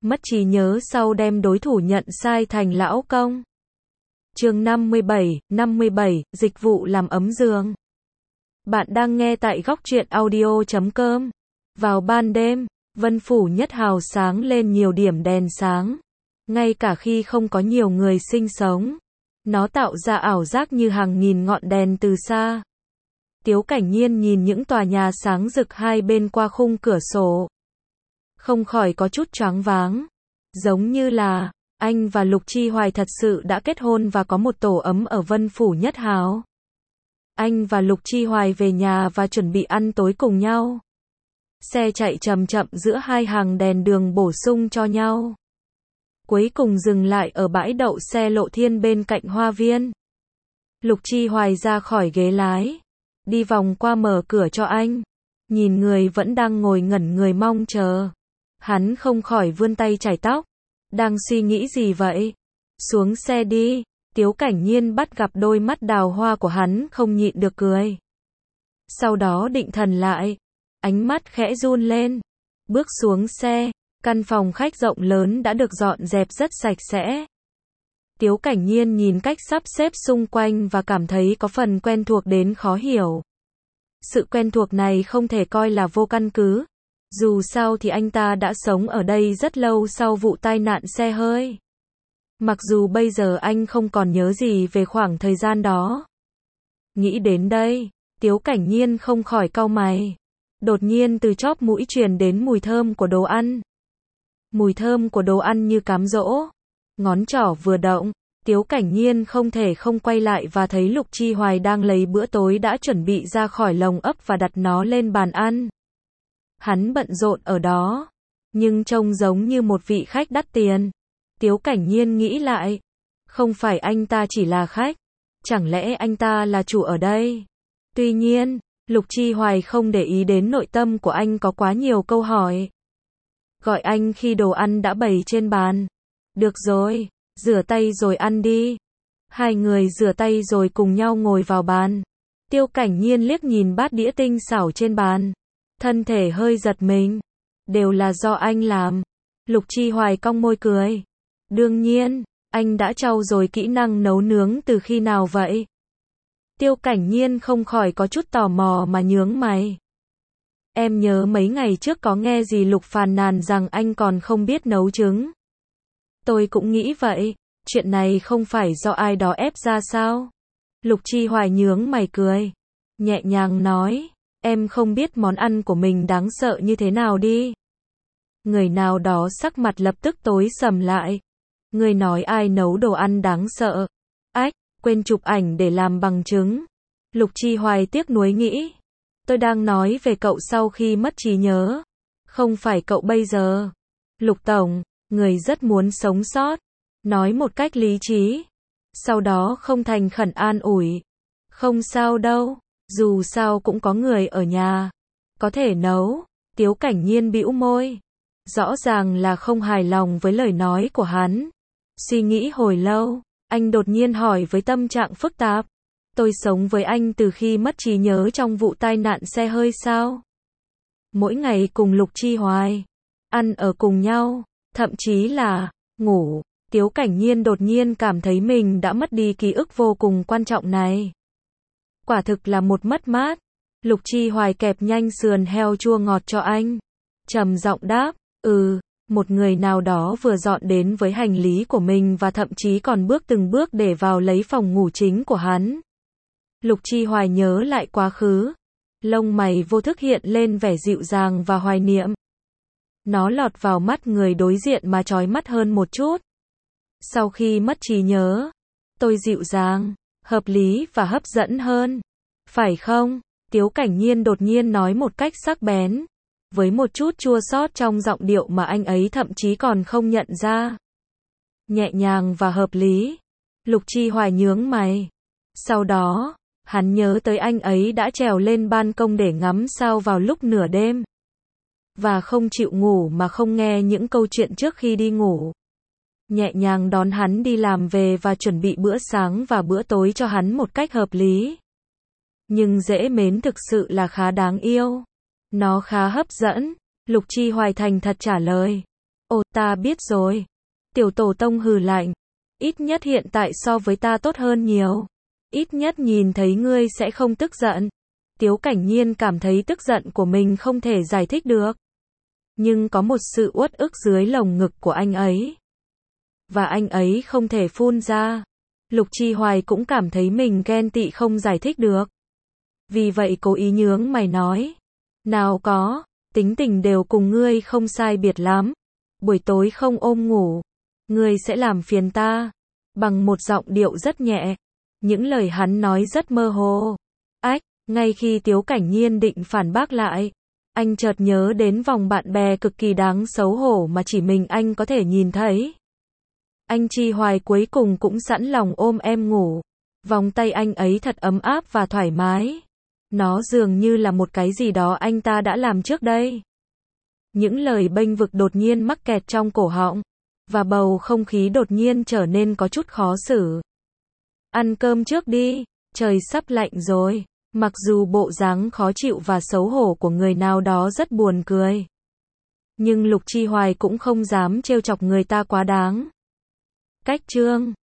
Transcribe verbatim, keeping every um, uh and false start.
mất trí nhớ sau đem đối thủ nhận sai thành lão công. Chương năm mươi bảy, năm mươi bảy, dịch vụ làm ấm giường. Bạn đang nghe tại góc truyện audio chấm com. Vào ban đêm, Vân Phủ Nhất Hào sáng lên nhiều điểm đèn sáng. Ngay cả khi không có nhiều người sinh sống, nó tạo ra ảo giác như hàng nghìn ngọn đèn từ xa. Tiếu Cảnh Nhiên nhìn những tòa nhà sáng rực hai bên qua khung cửa sổ, không khỏi có chút choáng váng. Giống như là anh và Lục Chi Hoài thật sự đã kết hôn và có một tổ ấm ở Vân Phủ Nhất Hào. Anh và Lục Chi Hoài về nhà và chuẩn bị ăn tối cùng nhau. Xe chạy chậm chậm giữa hai hàng đèn đường bổ sung cho nhau. Cuối cùng dừng lại ở bãi đậu xe Lộ Thiên bên cạnh hoa viên. Lục Chi Hoài ra khỏi ghế lái, đi vòng qua mở cửa cho anh. Nhìn người vẫn đang ngồi ngẩn người mong chờ, hắn không khỏi vươn tay chải tóc. Đang suy nghĩ gì vậy? Xuống xe đi. Tiếu Cảnh Nhiên bắt gặp đôi mắt đào hoa của hắn không nhịn được cười. Sau đó định thần lại, ánh mắt khẽ run lên. Bước xuống xe, căn phòng khách rộng lớn đã được dọn dẹp rất sạch sẽ. Tiếu Cảnh Nhiên nhìn cách sắp xếp xung quanh và cảm thấy có phần quen thuộc đến khó hiểu. Sự quen thuộc này không thể coi là vô căn cứ. Dù sao thì anh ta đã sống ở đây rất lâu sau vụ tai nạn xe hơi. Mặc dù bây giờ anh không còn nhớ gì về khoảng thời gian đó. Nghĩ đến đây, Tiếu Cảnh Nhiên không khỏi cau mày. Đột nhiên từ chóp mũi truyền đến mùi thơm của đồ ăn. Mùi thơm của đồ ăn như cám dỗ. Ngón trỏ vừa động, Tiếu Cảnh Nhiên không thể không quay lại và thấy Lục Chi Hoài đang lấy bữa tối đã chuẩn bị ra khỏi lồng ấp và đặt nó lên bàn ăn. Hắn bận rộn ở đó, nhưng trông giống như một vị khách đắt tiền. Tiếu Cảnh Nhiên nghĩ lại, không phải anh ta chỉ là khách, chẳng lẽ anh ta là chủ ở đây? Tuy nhiên, Lục Chi Hoài không để ý đến nội tâm của anh có quá nhiều câu hỏi. Gọi anh khi đồ ăn đã bày trên bàn. Được rồi, rửa tay rồi ăn đi. Hai người rửa tay rồi cùng nhau ngồi vào bàn. Tiếu Cảnh Nhiên liếc nhìn bát đĩa tinh xảo trên bàn, thân thể hơi giật mình. Đều là do anh làm. Lục Chi Hoài cong môi cười. Đương nhiên, anh đã trau dồi kỹ năng nấu nướng từ khi nào vậy? Tiếu Cảnh Nhiên không khỏi có chút tò mò mà nhướng mày. Em nhớ mấy ngày trước có nghe gì Lục phàn nàn rằng anh còn không biết nấu trứng. Tôi cũng nghĩ vậy, chuyện này không phải do ai đó ép ra sao? Lục Chi Hoài nhướng mày cười, nhẹ nhàng nói, em không biết món ăn của mình đáng sợ như thế nào đi. Người nào đó sắc mặt lập tức tối sầm lại. Người nói ai nấu đồ ăn đáng sợ? Ách, quên chụp ảnh để làm bằng chứng. Lục Chi Hoài tiếc nuối nghĩ. Tôi đang nói về cậu sau khi mất trí nhớ. Không phải cậu bây giờ. Lục Tổng, người rất muốn sống sót. Nói một cách lý trí. Sau đó không thành khẩn an ủi. Không sao đâu, dù sao cũng có người ở nhà. Có thể nấu. Tiếu Cảnh Nhiên bĩu môi. Rõ ràng là không hài lòng với lời nói của hắn. Suy nghĩ hồi lâu, anh đột nhiên hỏi với tâm trạng phức tạp. Tôi sống với anh từ khi mất trí nhớ trong vụ tai nạn xe hơi sao? Mỗi ngày cùng Lục Chi Hoài, ăn ở cùng nhau, thậm chí là ngủ. Tiếu Cảnh Nhiên đột nhiên cảm thấy mình đã mất đi ký ức vô cùng quan trọng này. Quả thực là một mất mát. Lục Chi Hoài kẹp nhanh sườn heo chua ngọt cho anh, trầm giọng đáp, ừ. Một người nào đó vừa dọn đến với hành lý của mình và thậm chí còn bước từng bước để vào lấy phòng ngủ chính của hắn. Lục Chi Hoài nhớ lại quá khứ. Lông mày vô thức hiện lên vẻ dịu dàng và hoài niệm. Nó lọt vào mắt người đối diện mà chói mắt hơn một chút. Sau khi mất trí nhớ, tôi dịu dàng, hợp lý và hấp dẫn hơn. Phải không? Tiếu Cảnh Nhiên đột nhiên nói một cách sắc bén, với một chút chua xót trong giọng điệu mà anh ấy thậm chí còn không nhận ra. Nhẹ nhàng và hợp lý. Lục Chi Hoài nhướng mày. Sau đó, hắn nhớ tới anh ấy đã trèo lên ban công để ngắm sao vào lúc nửa đêm. Và không chịu ngủ mà không nghe những câu chuyện trước khi đi ngủ. Nhẹ nhàng đón hắn đi làm về và chuẩn bị bữa sáng và bữa tối cho hắn một cách hợp lý. Nhưng dễ mến thực sự là khá đáng yêu. Nó khá hấp dẫn. Lục Chi Hoài thành thật trả lời. Ồ, ta biết rồi. Tiểu tổ tông hừ lạnh. Ít nhất hiện tại so với ta tốt hơn nhiều. Ít nhất nhìn thấy ngươi sẽ không tức giận. Tiếu Cảnh Nhiên cảm thấy tức giận của mình không thể giải thích được. Nhưng có một sự uất ức dưới lồng ngực của anh ấy. Và anh ấy không thể phun ra. Lục Chi Hoài cũng cảm thấy mình ghen tị không giải thích được. Vì vậy cố ý nhướng mày nói. Nào có, tính tình đều cùng ngươi không sai biệt lắm. Buổi tối không ôm ngủ. Ngươi sẽ làm phiền ta. Bằng một giọng điệu rất nhẹ. Những lời hắn nói rất mơ hồ. Ách, ngay khi Tiếu Cảnh Nhiên định phản bác lại. Anh chợt nhớ đến vòng bạn bè cực kỳ đáng xấu hổ mà chỉ mình anh có thể nhìn thấy. Anh Chi Hoài cuối cùng cũng sẵn lòng ôm em ngủ. Vòng tay anh ấy thật ấm áp và thoải mái. Nó dường như là một cái gì đó anh ta đã làm trước đây. Những lời bênh vực đột nhiên mắc kẹt trong cổ họng. Và bầu không khí đột nhiên trở nên có chút khó xử. Ăn cơm trước đi, trời sắp lạnh rồi. Mặc dù bộ dáng khó chịu và xấu hổ của người nào đó rất buồn cười. Nhưng Lục Chi Hoài cũng không dám trêu chọc người ta quá đáng. Cách chương